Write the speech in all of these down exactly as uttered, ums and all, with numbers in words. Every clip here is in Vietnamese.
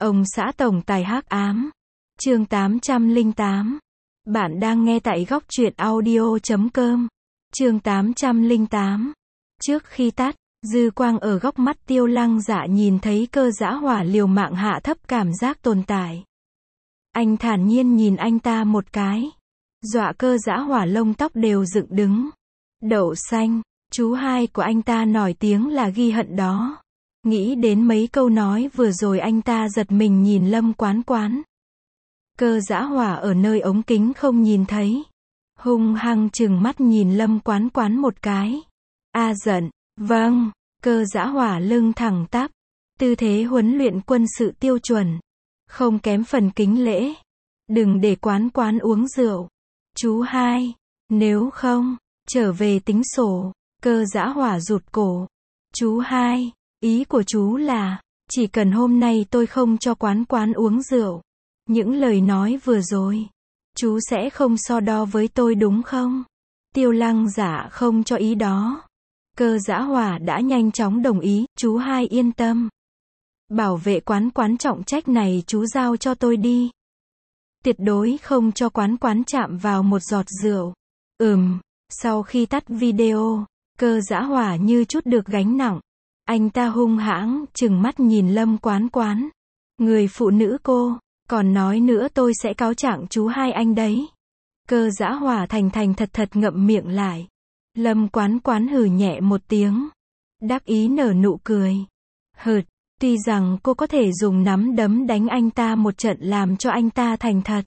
Ông xã tổng tài hắc ám. Chương tám trăm lẻ tám. Bạn đang nghe tại góc truyện audio chấm com. Chương tám trăm lẻ tám. Trước khi tắt, dư quang ở góc mắt Tiêu Lăng Dạ nhìn thấy Cơ Dã Hỏa liều mạng hạ thấp cảm giác tồn tại. Anh thản nhiên nhìn anh ta một cái. Dọa Cơ Dã Hỏa lông tóc đều dựng đứng. Đậu xanh, chú hai của anh ta nổi tiếng là ghi hận đó. Nghĩ đến mấy câu nói vừa rồi anh ta giật mình nhìn Lâm Quán Quán. Cơ Dã Hỏa ở nơi ống kính không nhìn thấy. Hung hăng trừng mắt nhìn Lâm Quán Quán một cái. A giận, vâng, Cơ Dã Hỏa lưng thẳng tắp. Tư thế huấn luyện quân sự tiêu chuẩn. Không kém phần kính lễ. Đừng để Quán Quán uống rượu. Chú hai, nếu không, trở về tính sổ. Cơ Dã Hỏa rụt cổ. Chú hai, ý của chú là, chỉ cần hôm nay tôi không cho Quán Quán uống rượu. Những lời nói vừa rồi, chú sẽ không so đo với tôi đúng không? Tiêu Lăng Dạ không cho ý đó. Cơ Dã Hỏa đã nhanh chóng đồng ý, chú hai yên tâm. Bảo vệ Quán Quán trọng trách này chú giao cho tôi đi. Tuyệt đối không cho Quán Quán chạm vào một giọt rượu. Ừm, sau khi tắt video, Cơ Dã Hỏa như chút được gánh nặng. Anh ta hung hãng, trừng mắt nhìn Lâm Quán Quán. Người phụ nữ cô, còn nói nữa tôi sẽ cáo trạng chú hai anh đấy. Cơ Dã Hỏa thành thành thật thật ngậm miệng lại. Lâm Quán Quán hừ nhẹ một tiếng. Đắc ý nở nụ cười. Hừt, tuy rằng cô có thể dùng nắm đấm đánh anh ta một trận làm cho anh ta thành thật.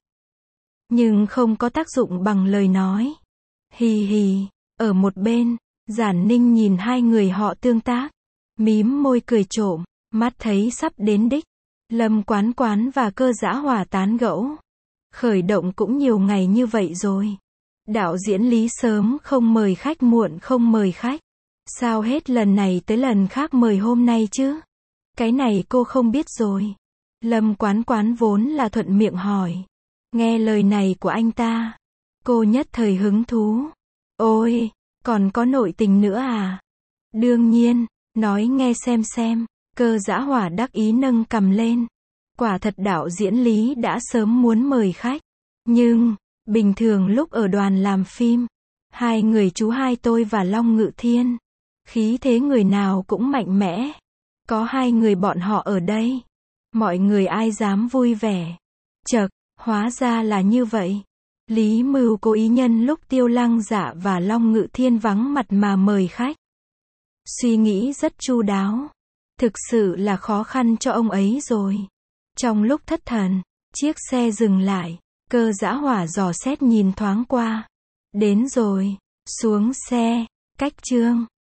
Nhưng không có tác dụng bằng lời nói. Hì hì, ở một bên, Giản Ninh nhìn hai người họ tương tác. Mím môi cười trộm, mắt thấy sắp đến đích. Lâm Quán Quán và Cơ Dã Hỏa tán gẫu. Khởi động cũng nhiều ngày như vậy rồi. Đạo diễn Lý sớm không mời khách muộn không mời khách. Sao hết lần này tới lần khác mời hôm nay chứ? Cái này cô không biết rồi. Lâm Quán Quán vốn là thuận miệng hỏi. Nghe lời này của anh ta, cô nhất thời hứng thú. Ôi, còn có nội tình nữa à? Đương nhiên, nói nghe xem xem. Cơ Dã Hỏa đắc ý nâng cằm lên. Quả thật đạo diễn Lý đã sớm muốn mời khách. Nhưng, bình thường lúc ở đoàn làm phim, hai người chú hai tôi và Long Ngự Thiên, khí thế người nào cũng mạnh mẽ. Có hai người bọn họ ở đây, mọi người ai dám vui vẻ. Chậc, hóa ra là như vậy. Lý Mưu cố ý nhân lúc Tiêu Lăng Dạ và Long Ngự Thiên vắng mặt mà mời khách. Suy nghĩ rất chu đáo. Thực sự là khó khăn cho ông ấy rồi. Trong lúc thất thần, chiếc xe dừng lại. Cơ Dã Hỏa dò xét nhìn thoáng qua. Đến rồi, xuống xe, cách chương.